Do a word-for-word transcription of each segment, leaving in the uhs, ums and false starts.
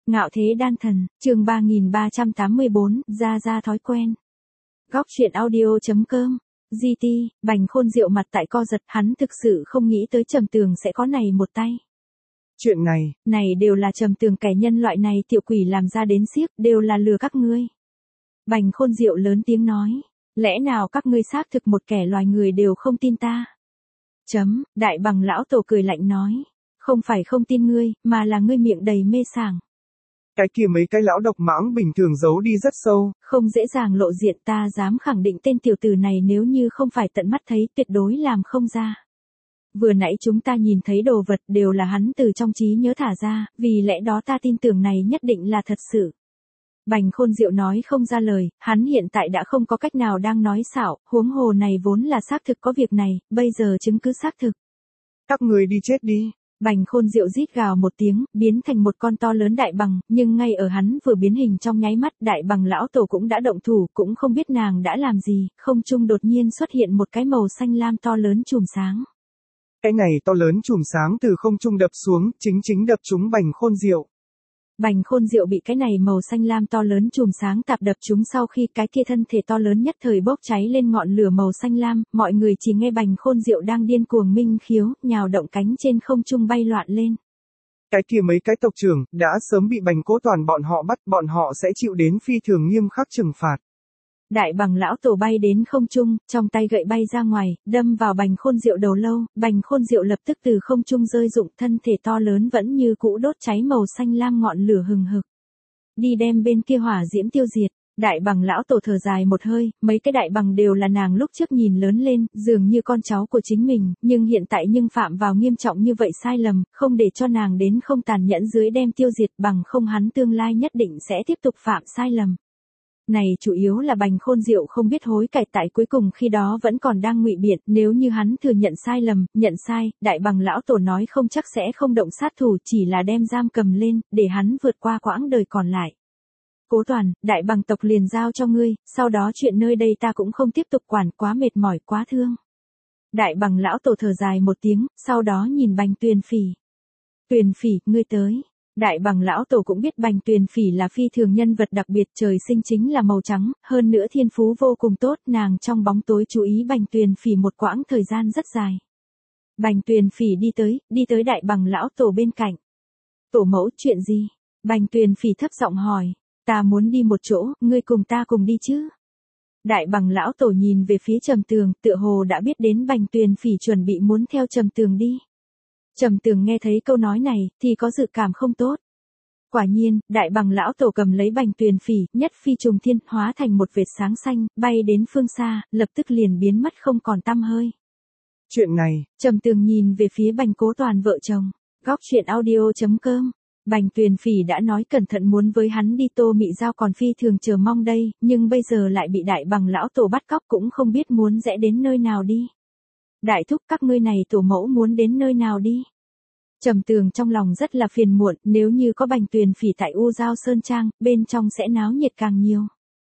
Ngạo thế đan thần, chương ba nghìn ba trăm tám mươi bốn, ra ra thói quen. Góc truyện audio.com, giê tê, Bành Khôn Diệu mặt tại co giật, hắn thực sự không nghĩ tới Trầm Tường sẽ có này một tay. Chuyện này, này đều là Trầm Tường kẻ nhân loại này tiểu quỷ làm ra đến xiếc, đều là lừa các ngươi. Bành Khôn Diệu lớn tiếng nói, lẽ nào các ngươi xác thực một kẻ loài người đều không tin ta? Chấm, Đại Bằng lão tổ cười lạnh nói, không phải không tin ngươi, mà là ngươi miệng đầy mê sảng. Cái kia mấy cái lão độc mãng bình thường giấu đi rất sâu. Không dễ dàng lộ diện, ta dám khẳng định tên tiểu tử này nếu như không phải tận mắt thấy tuyệt đối làm không ra. Vừa nãy chúng ta nhìn thấy đồ vật đều là hắn từ trong trí nhớ thả ra, vì lẽ đó ta tin tưởng này nhất định là thật sự. Bành Khôn Diệu nói không ra lời, hắn hiện tại đã không có cách nào đang nói xạo, huống hồ này vốn là xác thực có việc này, bây giờ chứng cứ xác thực. Các người đi chết đi. Bành Khôn Diệu rít gào một tiếng, biến thành một con to lớn đại bằng, nhưng ngay ở hắn vừa biến hình trong nháy mắt, đại bằng lão tổ cũng đã động thủ, cũng không biết nàng đã làm gì, không trung đột nhiên xuất hiện một cái màu xanh lam to lớn chùm sáng. Cái này to lớn chùm sáng từ không trung đập xuống, chính chính đập trúng Bành Khôn Diệu. Bành Khôn Diệu bị cái này màu xanh lam to lớn chùm sáng tạp đập trúng sau khi cái kia thân thể to lớn nhất thời bốc cháy lên ngọn lửa màu xanh lam, mọi người chỉ nghe Bành Khôn Diệu đang điên cuồng minh khiếu, nhào động cánh trên không trung bay loạn lên. Cái kia mấy cái tộc trưởng, đã sớm bị Bành Cố Toàn bọn họ bắt, bọn họ sẽ chịu đến phi thường nghiêm khắc trừng phạt. Đại bằng lão tổ bay đến không trung, trong tay gậy bay ra ngoài, đâm vào Bành Khôn Diệu đầu lâu, Bành Khôn Diệu lập tức từ không trung rơi rụng, thân thể to lớn vẫn như cũ đốt cháy màu xanh lam ngọn lửa hừng hực. Đi đem bên kia hỏa diễm tiêu diệt. Đại bằng lão tổ thở dài một hơi, mấy cái đại bằng đều là nàng lúc trước nhìn lớn lên, dường như con cháu của chính mình, nhưng hiện tại nhưng phạm vào nghiêm trọng như vậy sai lầm, không để cho nàng đến không tàn nhẫn dưới đem tiêu diệt, bằng không hắn tương lai nhất định sẽ tiếp tục phạm sai lầm. Này chủ yếu là Bành Khôn Diệu không biết hối cải, tại cuối cùng khi đó vẫn còn đang ngụy biện, nếu như hắn thừa nhận sai lầm, nhận sai, đại bằng lão tổ nói không chắc sẽ không động sát thủ, chỉ là đem giam cầm lên, để hắn vượt qua quãng đời còn lại. Cố Toàn, đại bằng tộc liền giao cho ngươi, sau đó chuyện nơi đây ta cũng không tiếp tục quản, quá mệt mỏi, quá thương. Đại bằng lão tổ thở dài một tiếng, sau đó nhìn Bành Tuyền Phỉ. Tuyền Phỉ, ngươi tới. Đại bằng lão tổ cũng biết Bành Tuyền Phỉ là phi thường nhân vật đặc biệt, trời sinh chính là màu trắng, hơn nữa thiên phú vô cùng tốt, nàng trong bóng tối chú ý Bành Tuyền Phỉ một quãng thời gian rất dài. Bành Tuyền Phỉ đi tới, đi tới đại bằng lão tổ bên cạnh. Tổ mẫu, chuyện gì? Bành Tuyền Phỉ thấp giọng hỏi. Ta muốn đi một chỗ, ngươi cùng ta cùng đi chứ? Đại bằng lão tổ nhìn về phía Trầm Tường, tựa hồ đã biết đến Bành Tuyền Phỉ chuẩn bị muốn theo Trầm Tường đi. Trầm Tường nghe thấy câu nói này, thì có dự cảm không tốt. Quả nhiên, đại bằng lão tổ cầm lấy Bành Tuyền Phỉ, nhất phi trùng thiên, hóa thành một vệt sáng xanh, bay đến phương xa, lập tức liền biến mất không còn tăm hơi. Chuyện này, Trầm Tường nhìn về phía Bành Cố Toàn vợ chồng. Góc truyện audio.com. Bành Tuyền Phỉ đã nói cẩn thận muốn với hắn đi Tô Mị Giao, còn phi thường chờ mong đây, nhưng bây giờ lại bị đại bằng lão tổ bắt cóc, cũng không biết muốn rẽ đến nơi nào đi. Đại thúc, các ngươi này tổ mẫu muốn đến nơi nào đi? Trầm Tường trong lòng rất là phiền muộn, nếu như có Bành Tuyền Phỉ tại U Giao Sơn Trang, bên trong sẽ náo nhiệt càng nhiều.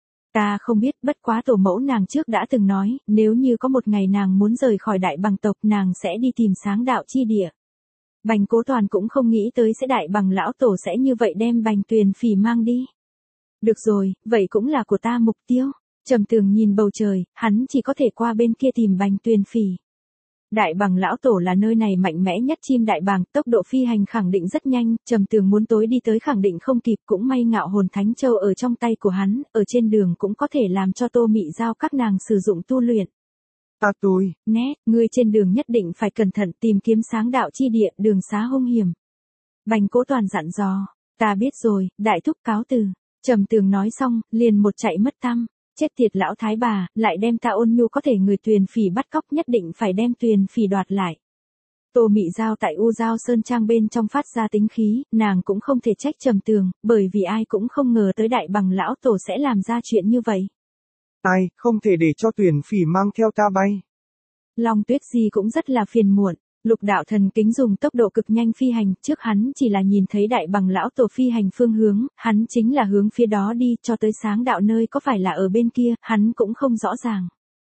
Ta không biết, bất quá tổ mẫu nàng trước đã từng nói, nếu như có một ngày nàng muốn rời khỏi đại bằng tộc, nàng sẽ đi tìm sáng đạo chi địa. Bành Cố Toàn cũng không nghĩ tới sẽ đại bằng lão tổ sẽ như vậy đem Bành Tuyền Phỉ mang đi. Được rồi, vậy cũng là của ta mục tiêu. Trầm Tường nhìn bầu trời, hắn chỉ có thể qua bên kia tìm Bành Tuyền Phỉ. Đại bằng lão tổ là nơi này mạnh mẽ nhất chim đại bàng, tốc độ phi hành khẳng định rất nhanh, Trầm Tường muốn tối đi tới khẳng định không kịp, cũng may ngạo hồn thánh châu ở trong tay của hắn, ở trên đường cũng có thể làm cho Tô Mị Giao các nàng sử dụng tu luyện. Ta tôi, Nét, ngươi trên đường nhất định phải cẩn thận tìm kiếm sáng đạo chi địa, đường xá hung hiểm. Bành Cố Toàn dặn dò, ta biết rồi, đại thúc cáo từ. Trầm Tường nói xong, liền một chạy mất tăm. Chết tiệt lão thái bà, lại đem ta ôn nhu có thể người Tuyền Phỉ bắt cóc, nhất định phải đem Tuyền Phỉ đoạt lại. Tô Mị Giao tại U Giao Sơn Trang bên trong phát ra tính khí, nàng cũng không thể trách Trầm Tường, bởi vì ai cũng không ngờ tới đại bằng lão tổ sẽ làm ra chuyện như vậy. Ai, không thể để cho Tuyền Phỉ mang theo ta bay. Long Tuyết Di cũng rất là phiền muộn. Lục đạo thần kính dùng tốc độ cực nhanh phi hành, trước hắn chỉ là nhìn thấy đại bằng lão tổ phi hành phương hướng, hắn chính là hướng phía đó đi, cho tới sáng đạo nơi có phải là ở bên kia, hắn cũng không rõ ràng.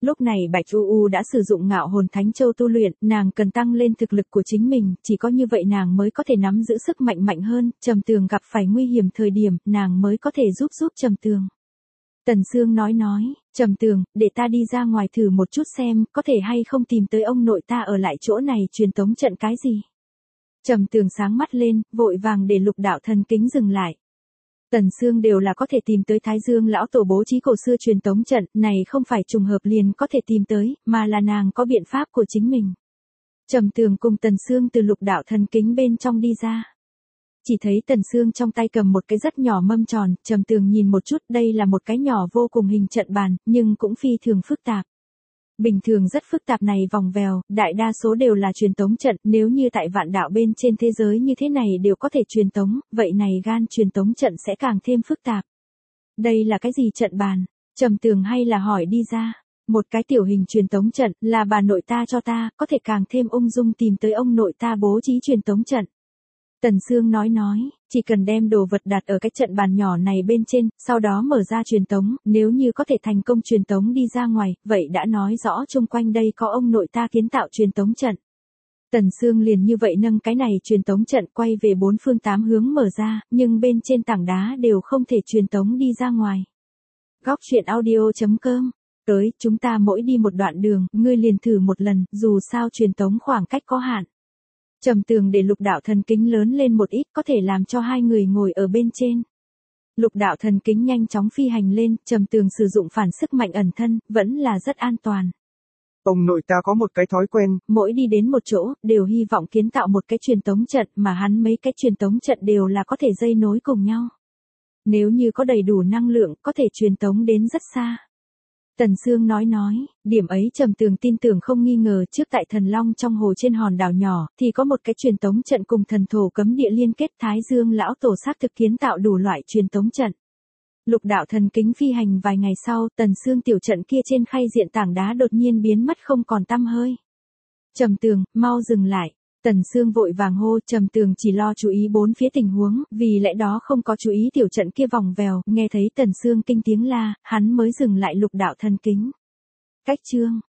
Lúc này Bạch U U đã sử dụng ngạo hồn thánh châu tu luyện, nàng cần tăng lên thực lực của chính mình, chỉ có như vậy nàng mới có thể nắm giữ sức mạnh mạnh hơn, Trầm Tường gặp phải nguy hiểm thời điểm, nàng mới có thể giúp giúp Trầm Tường. Tần Sương nói nói, Trầm Tường, để ta đi ra ngoài thử một chút xem, có thể hay không tìm tới ông nội ta ở lại chỗ này truyền tống trận cái gì. Trầm Tường sáng mắt lên, vội vàng để Lục Đạo Thần Kính dừng lại. Tần Sương đều là có thể tìm tới Thái Dương lão tổ bố trí cổ xưa truyền tống trận, này không phải trùng hợp liền có thể tìm tới, mà là nàng có biện pháp của chính mình. Trầm Tường cùng Tần Sương từ Lục Đạo Thần Kính bên trong đi ra. Chỉ thấy Tần Sương trong tay cầm một cái rất nhỏ mâm tròn, Trầm Tường nhìn một chút, đây là một cái nhỏ vô cùng hình trận bàn, nhưng cũng phi thường phức tạp. Bình thường rất phức tạp này vòng vèo, đại đa số đều là truyền tống trận, nếu như tại vạn đạo bên trên thế giới như thế này đều có thể truyền tống, vậy này gan truyền tống trận sẽ càng thêm phức tạp. Đây là cái gì trận bàn? Trầm Tường hay là hỏi đi ra. Một cái tiểu hình truyền tống trận, là bà nội ta cho ta, có thể càng thêm ung dung tìm tới ông nội ta bố trí truyền tống trận. Tần Sương nói nói, chỉ cần đem đồ vật đặt ở cái trận bàn nhỏ này bên trên, sau đó mở ra truyền tống, nếu như có thể thành công truyền tống đi ra ngoài, vậy đã nói rõ chung quanh đây có ông nội ta kiến tạo truyền tống trận. Tần Sương liền như vậy nâng cái này truyền tống trận quay về bốn phương tám hướng mở ra, nhưng bên trên tảng đá đều không thể truyền tống đi ra ngoài. Góc truyện audio chấm com. Tới, chúng ta mỗi đi một đoạn đường, ngươi liền thử một lần, dù sao truyền tống khoảng cách có hạn. Trầm Tường để Lục Đạo Thần Kính lớn lên một ít, có thể làm cho hai người ngồi ở bên trên. Lục Đạo Thần Kính nhanh chóng phi hành lên, Trầm Tường sử dụng phản sức mạnh ẩn thân, vẫn là rất an toàn. Ông nội ta có một cái thói quen, mỗi đi đến một chỗ, đều hy vọng kiến tạo một cái truyền tống trận, mà hắn mấy cái truyền tống trận đều là có thể dây nối cùng nhau. Nếu như có đầy đủ năng lượng, có thể truyền tống đến rất xa. Tần Sương nói nói, điểm ấy Trầm Tường tin tưởng không nghi ngờ, trước tại Thần Long trong hồ trên hòn đảo nhỏ, thì có một cái truyền tống trận cùng thần thổ cấm địa liên kết, Thái Dương lão tổ xác thực kiến tạo đủ loại truyền tống trận. Lục Đạo Thần Kính phi hành vài ngày sau, Tần Sương tiểu trận kia trên khay diện tảng đá đột nhiên biến mất không còn tăm hơi. Trầm Tường, mau dừng lại. Tần Sương vội vàng hô, Trầm Tường chỉ lo chú ý bốn phía tình huống, vì lẽ đó không có chú ý tiểu trận kia vòng vèo, nghe thấy Tần Sương kinh tiếng la, hắn mới dừng lại Lục Đạo Thần Kính. Cách chương